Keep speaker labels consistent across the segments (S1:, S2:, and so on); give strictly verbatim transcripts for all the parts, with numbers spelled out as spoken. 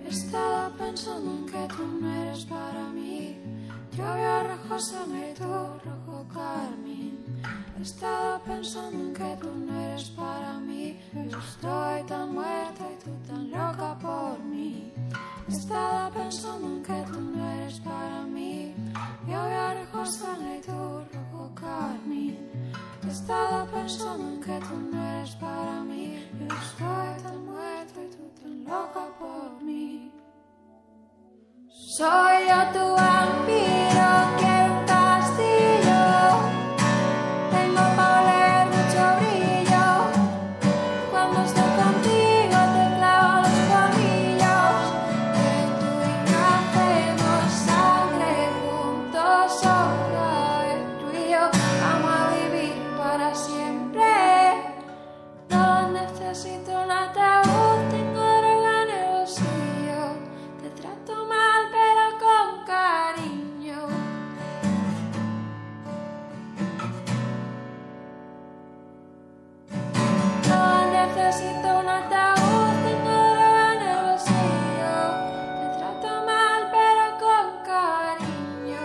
S1: Estaba pensando en que tú no eres para mí. Yo veo rojo sangre y tú rojo carmín. Estaba pensando en que tú no eres para mí. Yo estoy tan muerta y tú tan loca por mí. Estaba pensando en que tú no eres para mí. Yo veo rojo sangre y tú rojo carmín. Estaba pensando en que tú no eres para mí. Yo estoy tan muerta y tú tan loca por mí. Soy yo tu vampiro, quiero un castillo. Tengo para oler mucho brillo. Cuando estoy contigo te clavo los colmillos. Que tú y yo hacemos sangre juntos, solo tú y yo. Vamos a vivir para siempre. No necesito un ataúd, tengo droga en el bolsillo. Te trato mal pero con cariño. No necesito un ataúd, tengo droga en el bolsillo. Te trato mal pero con cariño.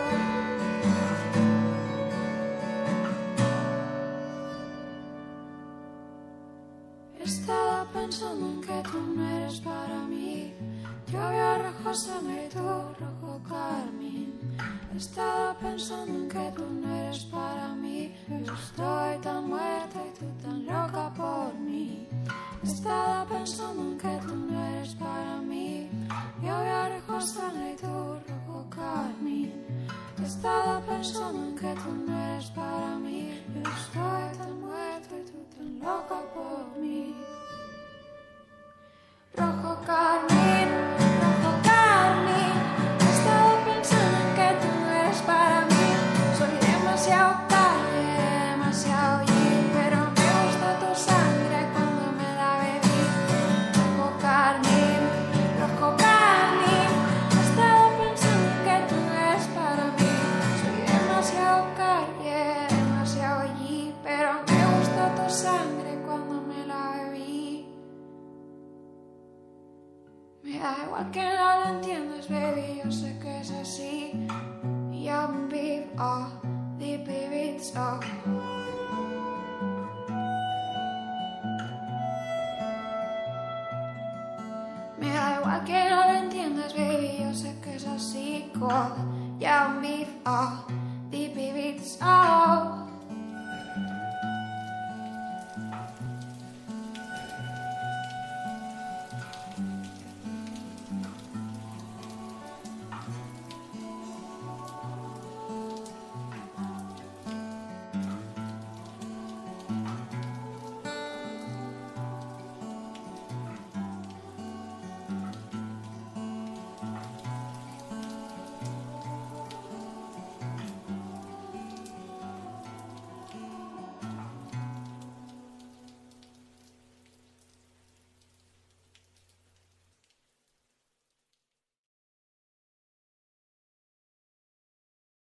S1: Estaba pensando en que tú no eres para mí. Yo veo rojo sangre y tú rojo carmín. Estaba pensando en que tú no eres para mí. Yo estoy tan muerta y tú tan loca por mí. Estaba pensando en que tú no eres para mí. Yo veo rojo sangre y tú rojo carmín. Estaba pensando en que tú no eres para mí. Yo estoy tan muerta y tú tan loca por mí. Rojo carmín, rojo carmín. Estaba pensando en que tú no eres para mí. Soy demasiado calle, demasiado allí, pero me gusta tu sangre cuando me la bebí. Rojo carmín, rojo carmín. Estaba pensando en que tú no eres para mí. Soy demasiado calle, demasiado allí, pero me gusta tu sangre cuando me la bebí. Me da igual que no lo entiendas, baby, yo sé que es así. Young beef, oh, the beats, oh. Me da igual que no lo entiendas, baby, yo sé que es así. Young beef, oh, the beats, oh.